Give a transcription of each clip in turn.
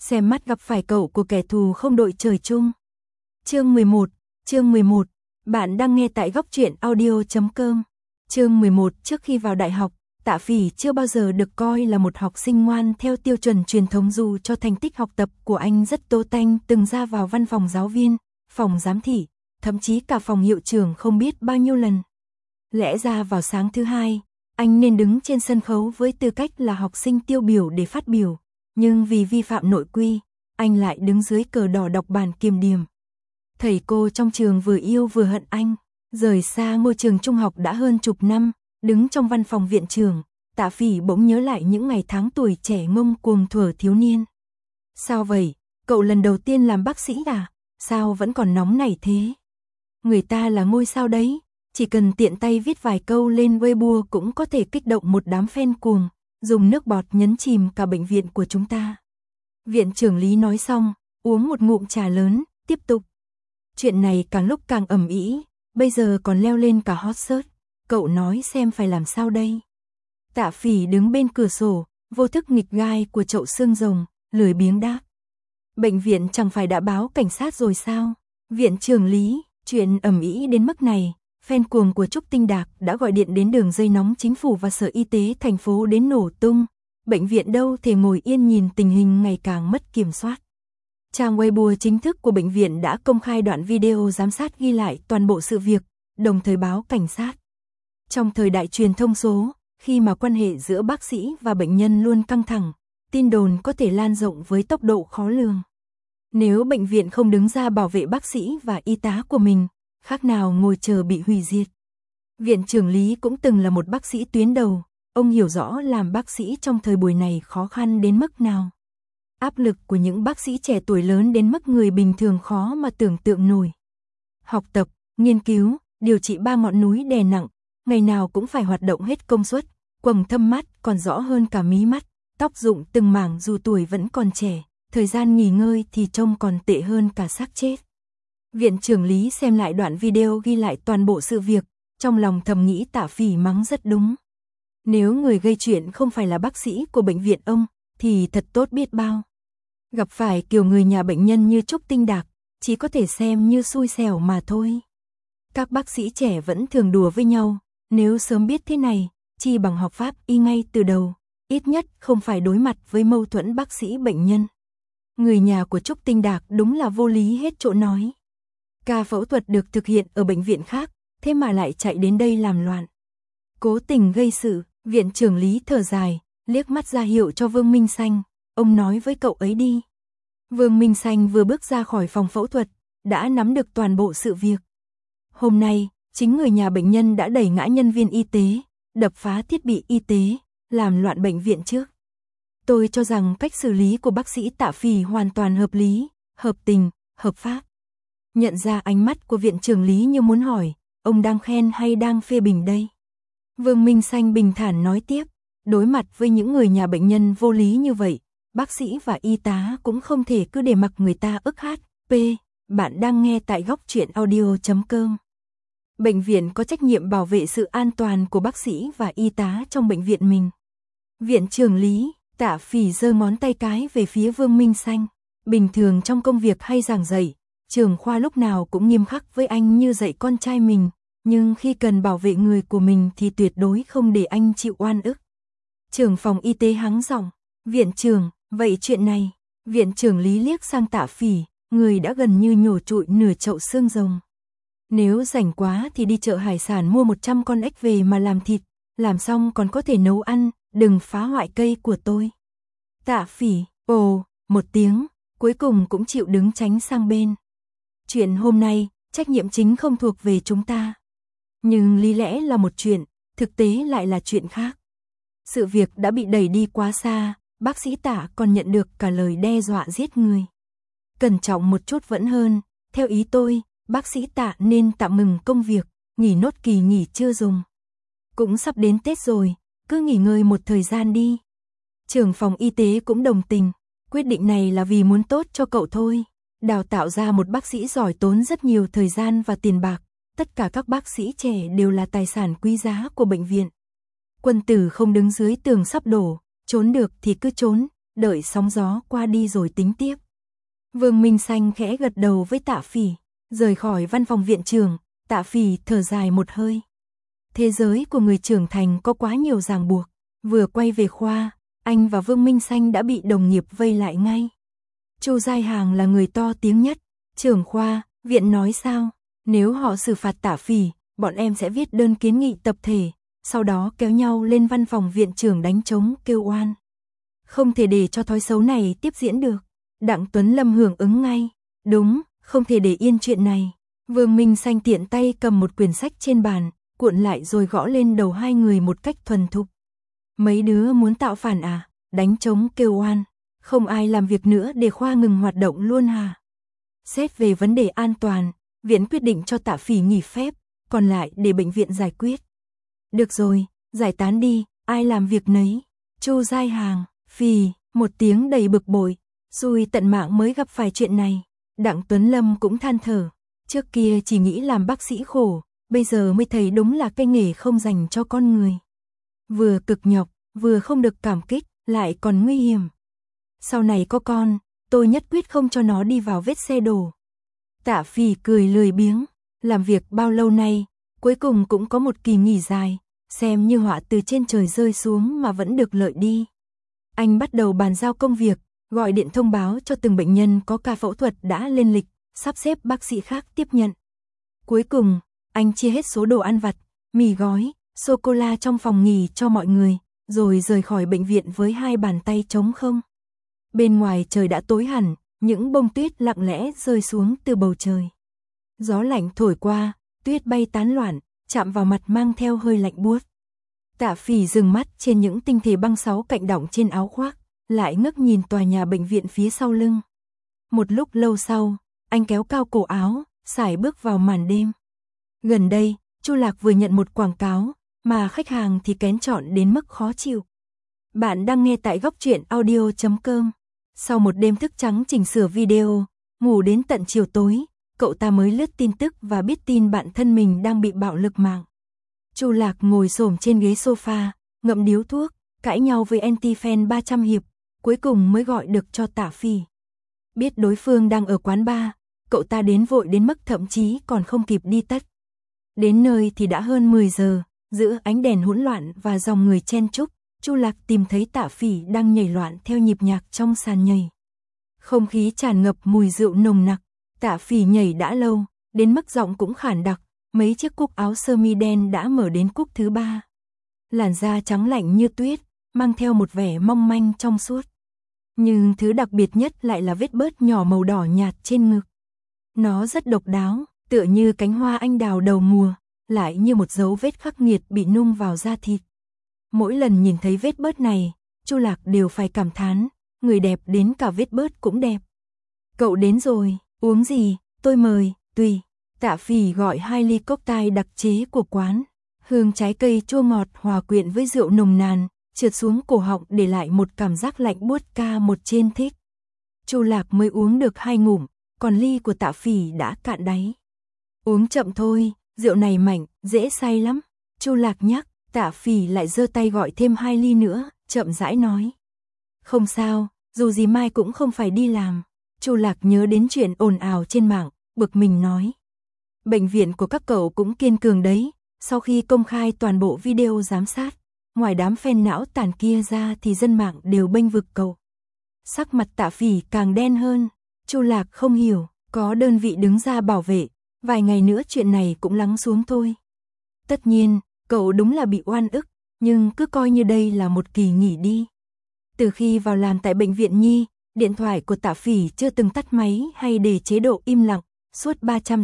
xem mắt gặp phải cậu của kẻ thù không đội trời chung. Chương 11, bạn đang nghe tại góc truyện audio.com. Chương 11, trước khi vào đại học, Tạ Phỉ chưa bao giờ được coi là một học sinh ngoan theo tiêu chuẩn truyền thống, dù cho thành tích học tập của anh rất tố tanh, từng ra vào văn phòng giáo viên, phòng giám thị, thậm chí cả phòng hiệu trưởng không biết bao nhiêu lần. Lẽ ra vào sáng thứ hai, anh nên đứng trên sân khấu với tư cách là học sinh tiêu biểu để phát biểu, nhưng vì vi phạm nội quy, anh lại đứng dưới cờ đỏ đọc bản kiểm điểm. Thầy cô trong trường vừa yêu vừa hận anh, rời xa ngôi trường trung học đã hơn chục năm, đứng trong văn phòng viện trưởng, Tạ Phỉ bỗng nhớ lại những ngày tháng tuổi trẻ ngông cuồng thuở thiếu niên. Sao vậy, cậu lần đầu tiên làm bác sĩ à? Sao vẫn còn nóng nảy thế? Người ta là ngôi sao đấy, chỉ cần tiện tay viết vài câu lên Weibo cũng có thể kích động một đám fan cuồng, dùng nước bọt nhấn chìm cả bệnh viện của chúng ta. Viện trưởng Lý nói xong, uống một ngụm trà lớn, tiếp tục. Chuyện này càng lúc càng ầm ĩ, bây giờ còn leo lên cả hot search. Cậu nói xem phải làm sao đây? Tạ Phỉ đứng bên cửa sổ, vô thức nghịch gai của chậu xương rồng, lười biếng đáp. Bệnh viện chẳng phải đã báo cảnh sát rồi sao? Viện trưởng Lý, chuyện ầm ĩ đến mức này, fan cuồng của Trúc Tinh Đạc đã gọi điện đến đường dây nóng chính phủ và Sở Y tế thành phố đến nổ tung. Bệnh viện đâu thể ngồi yên nhìn tình hình ngày càng mất kiểm soát. Trang Weibo chính thức của bệnh viện đã công khai đoạn video giám sát ghi lại toàn bộ sự việc, đồng thời báo cảnh sát. Trong thời đại truyền thông số, khi mà quan hệ giữa bác sĩ và bệnh nhân luôn căng thẳng, tin đồn có thể lan rộng với tốc độ khó lường. Nếu bệnh viện không đứng ra bảo vệ bác sĩ và y tá của mình, khác nào ngồi chờ bị hủy diệt. Viện trưởng Lý cũng từng là một bác sĩ tuyến đầu, ông hiểu rõ làm bác sĩ trong thời buổi này khó khăn đến mức nào. Áp lực của những bác sĩ trẻ tuổi lớn đến mức người bình thường khó mà tưởng tượng nổi. Học tập, nghiên cứu, điều trị 3 ngọn núi đè nặng, ngày nào cũng phải hoạt động hết công suất, quầng thâm mắt còn rõ hơn cả mí mắt, tóc rụng từng mảng dù tuổi vẫn còn trẻ, thời gian nghỉ ngơi thì trông còn tệ hơn cả xác chết. Viện trưởng Lý xem lại đoạn video ghi lại toàn bộ sự việc, trong lòng thầm nghĩ Tạ Phỉ mắng rất đúng. Nếu người gây chuyện không phải là bác sĩ của bệnh viện ông, thì thật tốt biết bao. Gặp phải kiểu người nhà bệnh nhân như Trúc Tinh Đạc, chỉ có thể xem như xui xẻo mà thôi. Các bác sĩ trẻ vẫn thường đùa với nhau, nếu sớm biết thế này, chi bằng học pháp y ngay từ đầu, ít nhất không phải đối mặt với mâu thuẫn bác sĩ bệnh nhân. Người nhà của Trúc Tinh Đạc đúng là vô lý hết chỗ nói. Ca phẫu thuật được thực hiện ở bệnh viện khác, thế mà lại chạy đến đây làm loạn. Cố tình gây sự, viện trưởng Lý thở dài, liếc mắt ra hiệu cho Vương Minh Xanh, ông nói với cậu ấy đi. Vương Minh Xanh vừa bước ra khỏi phòng phẫu thuật, đã nắm được toàn bộ sự việc. Hôm nay, chính người nhà bệnh nhân đã đẩy ngã nhân viên y tế, đập phá thiết bị y tế, làm loạn bệnh viện trước. Tôi cho rằng cách xử lý của bác sĩ Tạ Phỉ hoàn toàn hợp lý, hợp tình, hợp pháp. Nhận ra ánh mắt của viện trưởng Lý như muốn hỏi, ông đang khen hay đang phê bình đây? Vương Minh Xanh bình thản nói tiếp, đối mặt với những người nhà bệnh nhân vô lý như vậy, bác sĩ và y tá cũng không thể cứ để mặc người ta ức hát. Bạn đang nghe tại góc truyện audio.com. Bệnh viện có trách nhiệm bảo vệ sự an toàn của bác sĩ và y tá trong bệnh viện mình. Viện trưởng Lý, Tạ Phỉ giơ ngón tay cái về phía Vương Minh Xanh. Bình thường trong công việc hay giảng dạy, trưởng khoa lúc nào cũng nghiêm khắc với anh như dạy con trai mình, nhưng khi cần bảo vệ người của mình thì tuyệt đối không để anh chịu oan ức. Trưởng phòng y tế hắng giọng, viện trưởng, vậy chuyện này, viện trưởng Lý liếc sang Tạ Phỉ, người đã gần như nhổ trụi nửa chậu xương rồng. Nếu rảnh quá thì đi chợ hải sản mua 100 con ếch về mà làm thịt, làm xong còn có thể nấu ăn, đừng phá hoại cây của tôi. Tạ Phỉ, ồ, một tiếng, cuối cùng cũng chịu đứng tránh sang bên. Chuyện hôm nay, trách nhiệm chính không thuộc về chúng ta. Nhưng lý lẽ là một chuyện, thực tế lại là chuyện khác. Sự việc đã bị đẩy đi quá xa, bác sĩ Tạ còn nhận được cả lời đe dọa giết người. Cẩn trọng một chút vẫn hơn, theo ý tôi, bác sĩ Tạ nên tạm ngừng công việc, nghỉ nốt kỳ nghỉ chưa dùng. Cũng sắp đến Tết rồi, cứ nghỉ ngơi một thời gian đi. Trưởng phòng y tế cũng đồng tình, quyết định này là vì muốn tốt cho cậu thôi. Đào tạo ra một bác sĩ giỏi tốn rất nhiều thời gian và tiền bạc, tất cả các bác sĩ trẻ đều là tài sản quý giá của bệnh viện. Quân tử không đứng dưới tường sắp đổ, trốn được thì cứ trốn, đợi sóng gió qua đi rồi tính tiếp. Vương Minh Xanh khẽ gật đầu với Tạ Phỉ, rời khỏi văn phòng viện trưởng, Tạ Phỉ thở dài một hơi. Thế giới của người trưởng thành có quá nhiều ràng buộc, vừa quay về khoa, anh và Vương Minh Xanh đã bị đồng nghiệp vây lại ngay. Chu Giai Hàng là người to tiếng nhất, trưởng khoa, viện nói sao, nếu họ xử phạt Tạ Phỉ, bọn em sẽ viết đơn kiến nghị tập thể, sau đó kéo nhau lên văn phòng viện trưởng đánh trống kêu oan. Không thể để cho thói xấu này tiếp diễn được. Đặng Tuấn Lâm hưởng ứng ngay, đúng, không thể để yên chuyện này. Vương Minh Xanh tiện tay cầm một quyển sách trên bàn, cuộn lại rồi gõ lên đầu hai người một cách thuần thục. Mấy đứa muốn tạo phản à, đánh trống kêu oan, không ai làm việc nữa để khoa ngừng hoạt động luôn hả? Xét về vấn đề an toàn, viện quyết định cho Tạ Phỉ nghỉ phép, còn lại để bệnh viện giải quyết. Được rồi, giải tán đi, ai làm việc nấy. Chu Giai Hàng, Phỉ, một tiếng đầy bực bội, xui tận mạng mới gặp phải chuyện này. Đặng Tuấn Lâm cũng than thở, trước kia chỉ nghĩ làm bác sĩ khổ, bây giờ mới thấy đúng là cái nghề không dành cho con người. Vừa cực nhọc, vừa không được cảm kích, lại còn nguy hiểm. Sau này có con, tôi nhất quyết không cho nó đi vào vết xe đổ. Tạ Phỉ cười lười biếng, làm việc bao lâu nay, cuối cùng cũng có một kỳ nghỉ dài, xem như họa từ trên trời rơi xuống mà vẫn được lợi đi. Anh bắt đầu bàn giao công việc, gọi điện thông báo cho từng bệnh nhân có ca phẫu thuật đã lên lịch, sắp xếp bác sĩ khác tiếp nhận. Cuối cùng, anh chia hết số đồ ăn vặt, mì gói, sô-cô-la trong phòng nghỉ cho mọi người, rồi rời khỏi bệnh viện với hai bàn tay trống không. Bên ngoài trời đã tối hẳn, những bông tuyết lặng lẽ rơi xuống từ bầu trời. Gió lạnh thổi qua, tuyết bay tán loạn, chạm vào mặt mang theo hơi lạnh buốt. Tạ Phỉ dừng mắt trên những tinh thể băng 6 cạnh đọng trên áo khoác, lại ngước nhìn tòa nhà bệnh viện phía sau lưng. Một lúc lâu sau, anh kéo cao cổ áo, sải bước vào màn đêm. Gần đây, Chu Lạc vừa nhận một quảng cáo, mà khách hàng thì kén chọn đến mức khó chịu. Bạn đang nghe tại góc truyện audio.com. Sau một đêm thức trắng chỉnh sửa video, ngủ đến tận chiều tối, cậu ta mới lướt tin tức và biết tin bạn thân mình đang bị bạo lực mạng. Chu Lạc ngồi xổm trên ghế sofa, ngậm điếu thuốc, cãi nhau với anti-fan 300 hiệp, cuối cùng mới gọi được cho Tạ Phỉ. Biết đối phương đang ở quán bar, cậu ta đến vội đến mức thậm chí còn không kịp đi tất. Đến nơi thì đã hơn 10 giờ, giữa ánh đèn hỗn loạn và dòng người chen chúc, Chu Lạc tìm thấy Tạ Phỉ đang nhảy loạn theo nhịp nhạc trong sàn nhảy. Không khí tràn ngập mùi rượu nồng nặc, Tạ Phỉ nhảy đã lâu, đến mức giọng cũng khản đặc, mấy chiếc cúc áo sơ mi đen đã mở đến cúc thứ 3. Làn da trắng lạnh như tuyết, mang theo một vẻ mong manh trong suốt. Nhưng thứ đặc biệt nhất lại là vết bớt nhỏ màu đỏ nhạt trên ngực. Nó rất độc đáo, tựa như cánh hoa anh đào đầu mùa, lại như một dấu vết khắc nghiệt bị nung vào da thịt. Mỗi lần nhìn thấy vết bớt này, Chu Lạc đều phải cảm thán, người đẹp đến cả vết bớt cũng đẹp. Cậu đến rồi, uống gì, tôi mời, tùy. Tạ Phỉ gọi 2 ly cocktail đặc chế của quán. Hương trái cây chua ngọt hòa quyện với rượu nồng nàn, trượt xuống cổ họng để lại một cảm giác lạnh buốt ca một trên thích. Chu Lạc mới uống được 2 ngụm, còn ly của Tạ Phỉ đã cạn đáy. Uống chậm thôi, rượu này mạnh, dễ say lắm. Chu Lạc nhắc, Tạ Phỉ lại giơ tay gọi thêm 2 ly nữa, chậm rãi nói. Không sao, dù gì mai cũng không phải đi làm. Chu Lạc nhớ đến chuyện ồn ào trên mạng, bực mình nói. Bệnh viện của các cậu cũng kiên cường đấy, sau khi công khai toàn bộ video giám sát, ngoài đám fan não tàn kia ra thì dân mạng đều bênh vực cậu. Sắc mặt Tạ Phỉ càng đen hơn, Chu Lạc không hiểu, có đơn vị đứng ra bảo vệ, vài ngày nữa chuyện này cũng lắng xuống thôi. Tất nhiên, cậu đúng là bị oan ức, nhưng cứ coi như đây là một kỳ nghỉ đi. Từ khi vào làm tại bệnh viện Nhi, điện thoại của Tạ Phỉ chưa từng tắt máy hay để chế độ im lặng, suốt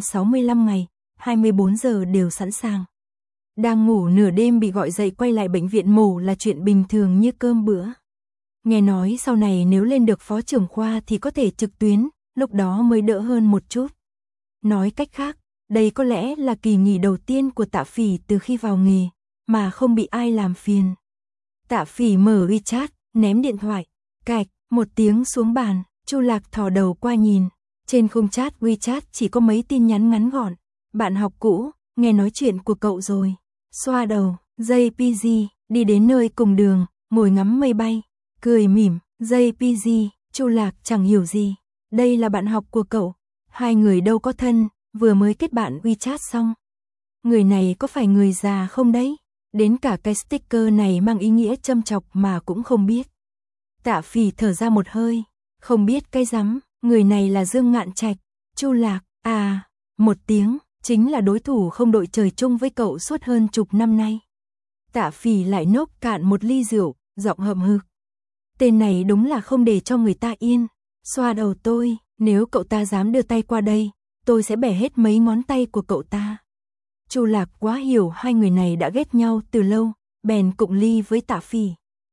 365 ngày, 24 giờ đều sẵn sàng. Đang ngủ nửa đêm bị gọi dậy quay lại bệnh viện mổ là chuyện bình thường như cơm bữa. Nghe nói sau này nếu lên được phó trưởng khoa thì có thể trực tuyến, lúc đó mới đỡ hơn một chút. Nói cách khác, đây có lẽ là kỳ nghỉ đầu tiên của Tạ Phỉ từ khi vào nghề, mà không bị ai làm phiền. Tạ Phỉ mở WeChat, ném điện thoại, cạch, một tiếng xuống bàn, Chu Lạc thò đầu qua nhìn. Trên khung chat WeChat chỉ có mấy tin nhắn ngắn gọn. Bạn học cũ, nghe nói chuyện của cậu rồi. Xoa đầu, JPG, đi đến nơi cùng đường, ngồi ngắm mây bay, cười mỉm, JPG, Chu Lạc chẳng hiểu gì. Đây là bạn học của cậu. Hai người đâu có thân, vừa mới kết bạn WeChat xong. Người này có phải người già không đấy? Đến cả cái sticker này mang ý nghĩa châm chọc mà cũng không biết. Tạ Phỉ thở ra một hơi. Không biết cái rắm, người này là Dương Ngạn Trạch. Chu Lạc, à, một tiếng, chính là đối thủ không đội trời chung với cậu suốt hơn chục năm nay. Tạ Phỉ lại nốc cạn một ly rượu, giọng hậm hực. Tên này đúng là không để cho người ta yên. Xoa đầu tôi, nếu cậu ta dám đưa tay qua đây, tôi sẽ bẻ hết mấy ngón tay của cậu ta. Chu Lạc quá hiểu hai người này đã ghét nhau từ lâu, bèn cụng ly với Tạ Phỉ.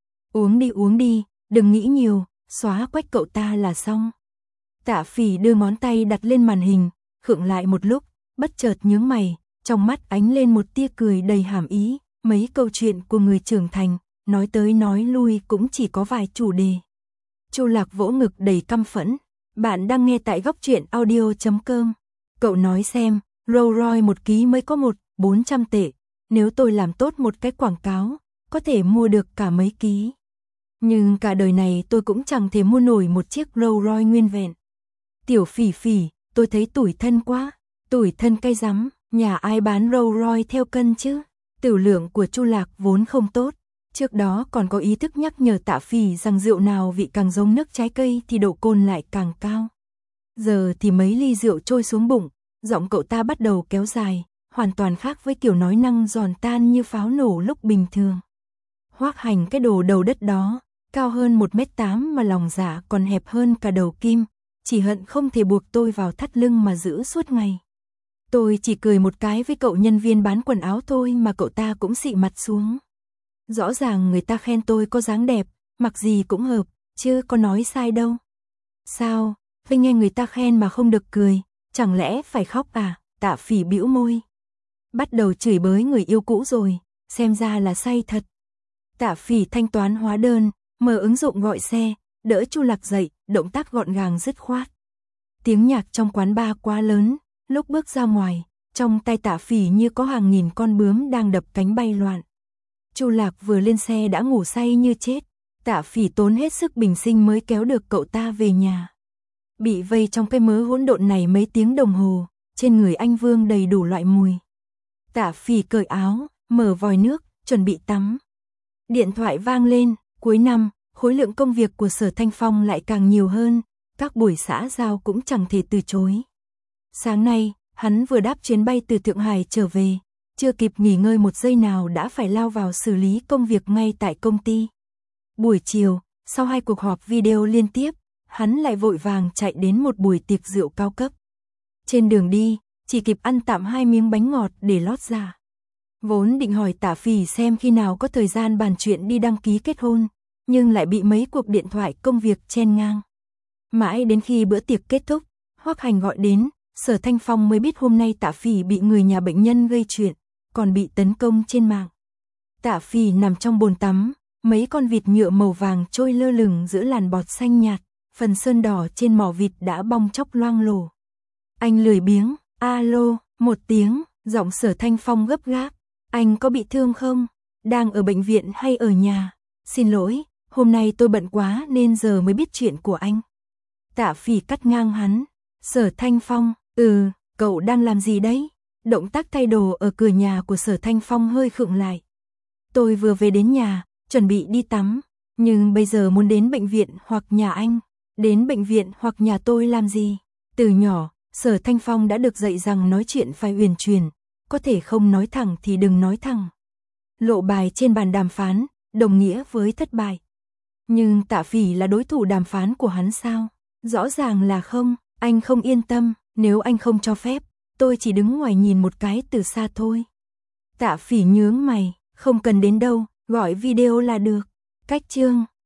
Uống đi, đừng nghĩ nhiều, xóa quách cậu ta là xong. Tạ Phỉ đưa ngón tay đặt lên màn hình, khựng lại một lúc, bất chợt nhướng mày, trong mắt ánh lên một tia cười đầy hàm ý. Mấy câu chuyện của người trưởng thành, nói tới nói lui cũng chỉ có vài chủ đề. Chu Lạc vỗ ngực đầy căm phẫn. Bạn đang nghe tại góc truyện audio.com. Cậu nói xem, Rolls Royce một ký mới có 400 tệ. Nếu tôi làm tốt một cái quảng cáo, có thể mua được cả mấy ký. Nhưng cả đời này tôi cũng chẳng thể mua nổi một chiếc Rolls Royce nguyên vẹn. Tiểu Phỉ Phỉ, tôi thấy tủi thân quá. Tủi thân cái rắm, nhà ai bán Rolls Royce theo cân chứ? Tiểu lượng của Chu Lạc vốn không tốt. Trước đó còn có ý thức nhắc nhở Tạ Phỉ rằng rượu nào vị càng giống nước trái cây thì độ cồn lại càng cao. Giờ thì mấy ly rượu trôi xuống bụng, giọng cậu ta bắt đầu kéo dài, hoàn toàn khác với kiểu nói năng giòn tan như pháo nổ lúc bình thường. Hoắc Hành cái đồ đầu đất đó, cao hơn 1m8 mà lòng dạ còn hẹp hơn cả đầu kim, chỉ hận không thể buộc tôi vào thắt lưng mà giữ suốt ngày. Tôi chỉ cười một cái với cậu nhân viên bán quần áo thôi mà cậu ta cũng xị mặt xuống. Rõ ràng người ta khen tôi có dáng đẹp, mặc gì cũng hợp, chứ có nói sai đâu. Sao, phải nghe người ta khen mà không được cười, chẳng lẽ phải khóc à? Tạ Phỉ bĩu môi. Bắt đầu chửi bới người yêu cũ rồi, xem ra là say thật. Tạ Phỉ thanh toán hóa đơn, mở ứng dụng gọi xe, đỡ Chu Lạc dậy, động tác gọn gàng dứt khoát. Tiếng nhạc trong quán bar quá lớn, lúc bước ra ngoài, trong tay Tạ Phỉ như có hàng nghìn con bướm đang đập cánh bay loạn. Chu Lạc vừa lên xe đã ngủ say như chết, Tạ Phỉ tốn hết sức bình sinh mới kéo được cậu ta về nhà. Bị vây trong cái mớ hỗn độn này mấy tiếng đồng hồ, trên người anh Vương đầy đủ loại mùi. Tạ Phỉ cởi áo, mở vòi nước, chuẩn bị tắm. Điện thoại vang lên, cuối năm, khối lượng công việc của Sở Thanh Phong lại càng nhiều hơn, các buổi xã giao cũng chẳng thể từ chối. Sáng nay, hắn vừa đáp chuyến bay từ Thượng Hải trở về, chưa kịp nghỉ ngơi một giây nào đã phải lao vào xử lý công việc ngay tại công ty. Buổi chiều, sau 2 cuộc họp video liên tiếp, hắn lại vội vàng chạy đến một buổi tiệc rượu cao cấp. Trên đường đi, chỉ kịp ăn tạm 2 miếng bánh ngọt để lót dạ. Vốn định hỏi Tạ Phỉ xem khi nào có thời gian bàn chuyện đi đăng ký kết hôn, nhưng lại bị mấy cuộc điện thoại công việc chen ngang. Mãi đến khi bữa tiệc kết thúc, Hoắc Hành gọi đến, Sở Thanh Phong mới biết hôm nay Tạ Phỉ bị người nhà bệnh nhân gây chuyện, còn bị tấn công trên mạng. Tạ Phỉ nằm trong bồn tắm, mấy con vịt nhựa màu vàng trôi lơ lửng giữa làn bọt xanh nhạt, phần sơn đỏ trên mỏ vịt đã bong chóc loang lổ. Anh lười biếng, alo, một tiếng, giọng Sở Thanh Phong gấp gáp. Anh có bị thương không? Đang ở bệnh viện hay ở nhà? Xin lỗi, hôm nay tôi bận quá nên giờ mới biết chuyện của anh. Tạ Phỉ cắt ngang hắn. Sở Thanh Phong, cậu đang làm gì đấy? Động tác thay đồ ở cửa nhà của Sở Thanh Phong hơi khựng lại. Tôi vừa về đến nhà, chuẩn bị đi tắm, nhưng bây giờ muốn đến bệnh viện hoặc nhà anh. Đến bệnh viện hoặc nhà tôi làm gì? Từ nhỏ, Sở Thanh Phong đã được dạy rằng nói chuyện phải uyển chuyển, có thể không nói thẳng thì đừng nói thẳng. Lộ bài trên bàn đàm phán, đồng nghĩa với thất bại. Nhưng Tạ Phỉ là đối thủ đàm phán của hắn sao? Rõ ràng là không, anh không yên tâm, nếu anh không cho phép, tôi chỉ đứng ngoài nhìn một cái từ xa thôi. Tạ Phỉ nhướng mày, không cần đến đâu, gọi video là được. Cách chương